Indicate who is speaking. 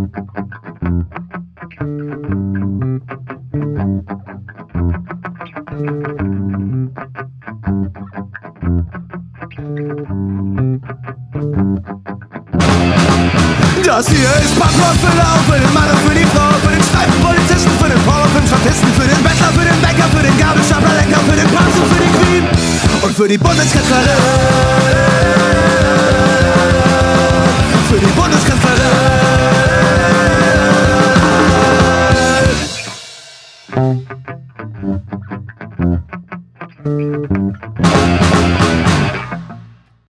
Speaker 1: Das hier ist Punkrock für Lauf, für den Mann und für die Frau, für den Streifenpolizisten, für den Porno, für den Statisten, für den Bettler, für den Bäcker, für den Gabelstapler, Lenker, für den Papst und für den Queen und für die Bundeskanzlerin.